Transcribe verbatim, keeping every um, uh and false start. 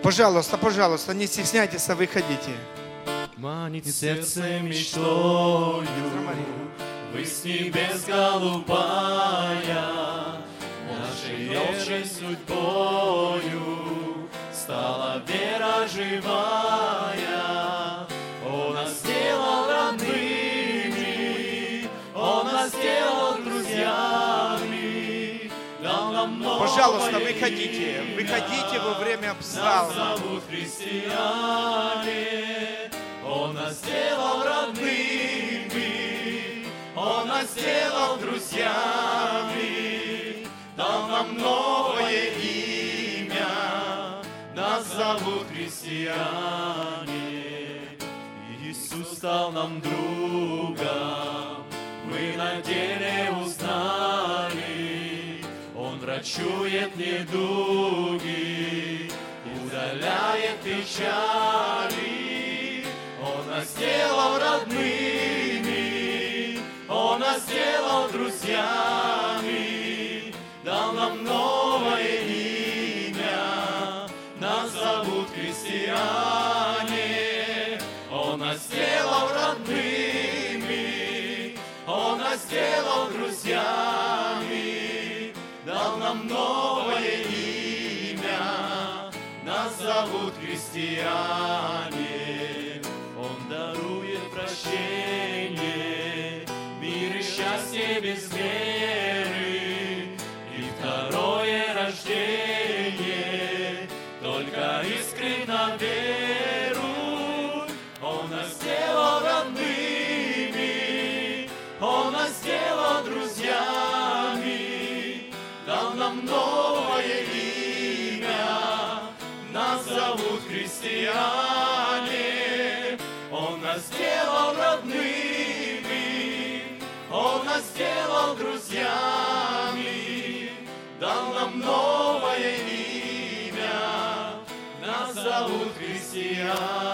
Пожалуйста, пожалуйста, не стесняйтесь, выходите. Манит сердце мечтою, высь небес голубая, нашей вечной судьбою стала вера живая. Он нас сделал родными, Он нас сделал друзьями, дал нам новое. Пожалуйста, выходите, выходите во время псалма. Нас зовут христиане, Он нас сделал родными, Он нас сделал друзьями, дал нам новое имя, нас зовут христиане. Иисус стал нам другом, мы на деле узнали, Он врачует недуги, удаляет печали. Он нас сделал родными, Он нас сделал друзьями, дал нам новое имя, нас зовут христиане. Он нас сделал родными, Он нас сделал друзьями, дал нам новое имя, нас зовут христиане. Он дарует прощение, мир и счастье без меры, и второе рождение, только искры на веру. Он нас сделал родными, Он нас сделал друзьями, дал нам новое имя, нас зовут христиане. Он нас сделал родными, Он нас сделал друзьями, дал нам новое имя, нас зовут христиане.